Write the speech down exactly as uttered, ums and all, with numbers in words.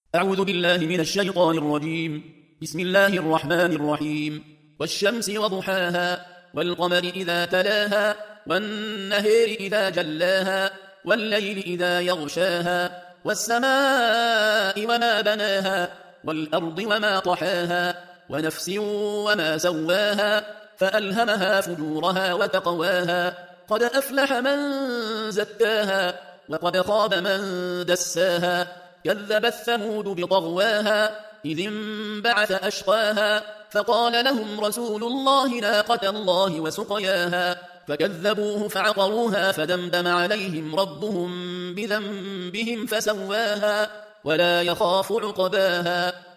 أعوذ بالله من الشيطان الرجيم. بسم الله الرحمن الرحيم. والشمس وضحاها والقمر إذا تلاها والنهر إذا جلاها والليل إذا يغشاها والسماء وما بناها والأرض وما طحاها ونفس وما سواها فألهمها فجورها وتقواها قد أفلح من زكاها وقد خاب من دساها كذبت ثمود بطغواها إذ انبعث أشقاها فقال لهم رسول الله ناقة الله وسقياها فكذبوه فعقروها فدمدم عليهم ربهم بذنبهم فسواها ولا يخاف عقباها